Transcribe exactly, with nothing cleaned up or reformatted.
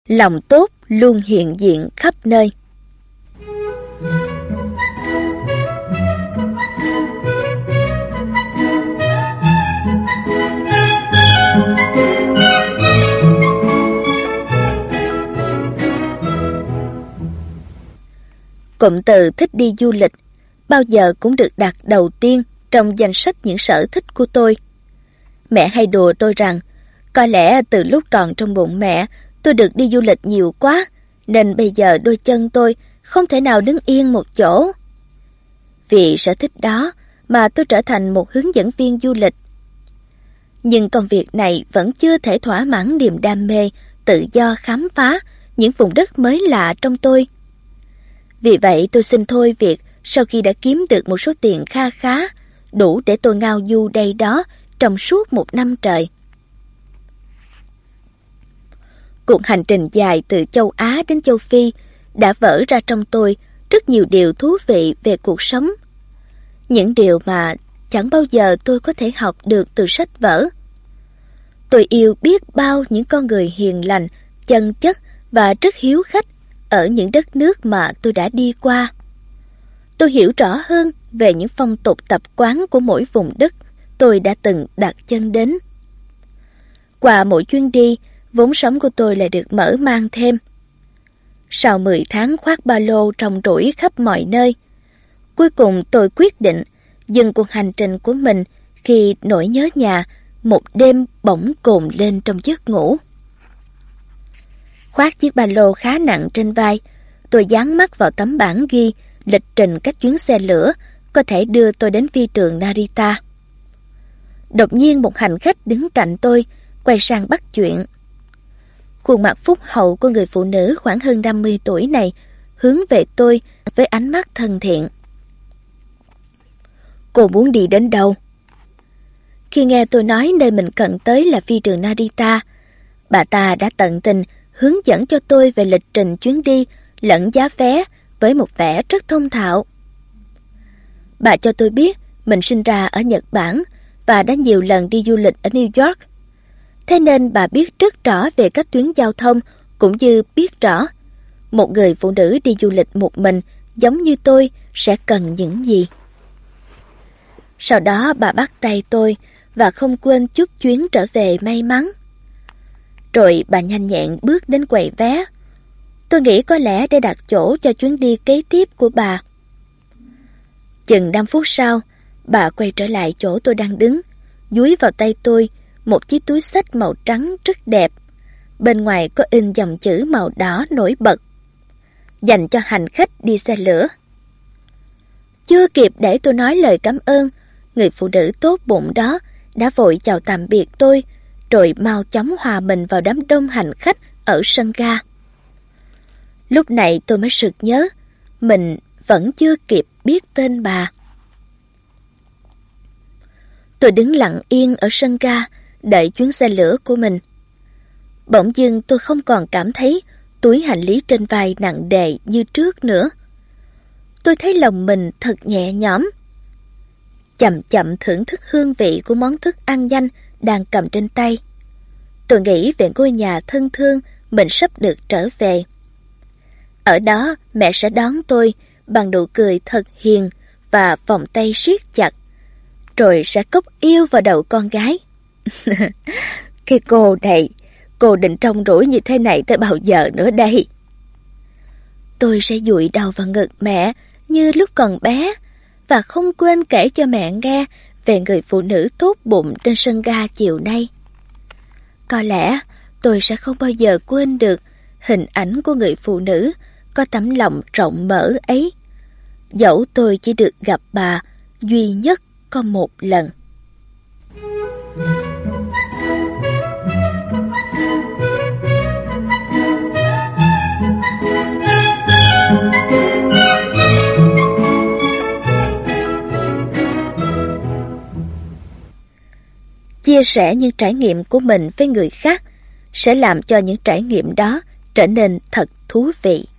Lòng tốt luôn hiện diện khắp nơi. Cụm từ thích đi du lịch bao giờ cũng được đặt đầu tiên trong danh sách những sở thích của tôi. Mẹ hay đùa tôi rằng, có lẽ từ lúc còn trong bụng mẹ, tôi được đi du lịch nhiều quá, nên bây giờ đôi chân tôi không thể nào đứng yên một chỗ. Vì sở thích đó mà tôi trở thành một hướng dẫn viên du lịch. Nhưng công việc này vẫn chưa thể thỏa mãn niềm đam mê, tự do khám phá những vùng đất mới lạ trong tôi. Vì vậy tôi xin thôi việc sau khi đã kiếm được một số tiền kha khá, đủ để tôi ngao du đây đó trong suốt một năm trời. Cuộc hành trình dài từ châu Á đến châu Phi đã vỡ ra trong tôi rất nhiều điều thú vị về cuộc sống. Những điều mà chẳng bao giờ tôi có thể học được từ sách vở. Tôi yêu biết bao những con người hiền lành, chân chất và rất hiếu khách ở những đất nước mà tôi đã đi qua. Tôi hiểu rõ hơn về những phong tục tập quán của mỗi vùng đất tôi đã từng đặt chân đến. Qua mỗi chuyến đi, vốn sống của tôi lại được mở mang thêm. Sau mười tháng khoác ba lô trồng trũi khắp mọi nơi, cuối cùng tôi quyết định dừng cuộc hành trình của mình khi nỗi nhớ nhà một đêm bỗng cồn lên trong giấc ngủ. Khoác chiếc ba lô khá nặng trên vai, tôi dán mắt vào tấm bảng ghi lịch trình các chuyến xe lửa có thể đưa tôi đến phi trường Narita. Đột nhiên một hành khách đứng cạnh tôi, quay sang bắt chuyện. Khuôn mặt phúc hậu của người phụ nữ khoảng hơn năm mươi tuổi này hướng về tôi với ánh mắt thân thiện. Cô muốn đi đến đâu? Khi nghe tôi nói nơi mình cần tới là phi trường Narita, bà ta đã tận tình hướng dẫn cho tôi về lịch trình chuyến đi lẫn giá vé với một vẻ rất thông thạo. Bà cho tôi biết mình sinh ra ở Nhật Bản và đã nhiều lần đi du lịch ở New York. Thế nên bà biết rất rõ về các tuyến giao thông, cũng như biết rõ một người phụ nữ đi du lịch một mình giống như tôi sẽ cần những gì. Sau đó bà bắt tay tôi và không quên chúc chuyến trở về may mắn. Rồi bà nhanh nhẹn bước đến quầy vé. Tôi nghĩ có lẽ để đặt chỗ cho chuyến đi kế tiếp của bà. Chừng năm phút sau, bà quay trở lại chỗ tôi đang đứng, dúi vào tay tôi một chiếc túi xách màu trắng rất đẹp. Bên ngoài có in dòng chữ màu đỏ nổi bật, dành cho hành khách đi xe lửa. Chưa kịp để tôi nói lời cảm ơn, người phụ nữ tốt bụng đó đã vội chào tạm biệt tôi, rồi mau chóng hòa mình vào đám đông hành khách ở sân ga. Lúc này tôi mới sực nhớ, mình vẫn chưa kịp biết tên bà. Tôi đứng lặng yên ở sân ga, đợi chuyến xe lửa của mình. Bỗng dưng tôi không còn cảm thấy túi hành lý trên vai nặng nề như trước nữa. Tôi thấy lòng mình thật nhẹ nhõm. Chậm chậm thưởng thức hương vị của món thức ăn nhanh đang cầm trên tay. Tôi nghĩ về ngôi nhà thân thương mình sắp được trở về. Ở đó mẹ sẽ đón tôi bằng nụ cười thật hiền và vòng tay siết chặt, rồi sẽ cốc yêu vào đầu con gái. Cái cô này, cô định trông rủi như thế này tới bao giờ nữa đây? Tôi sẽ dụi đầu vào ngực mẹ như lúc còn bé, và không quên kể cho mẹ nghe về người phụ nữ tốt bụng trên sân ga chiều nay. Có lẽ tôi sẽ không bao giờ quên được hình ảnh của người phụ nữ có tấm lòng rộng mở ấy, dẫu tôi chỉ được gặp bà duy nhất có một lần. Chia sẻ những trải nghiệm của mình với người khác sẽ làm cho những trải nghiệm đó trở nên thật thú vị.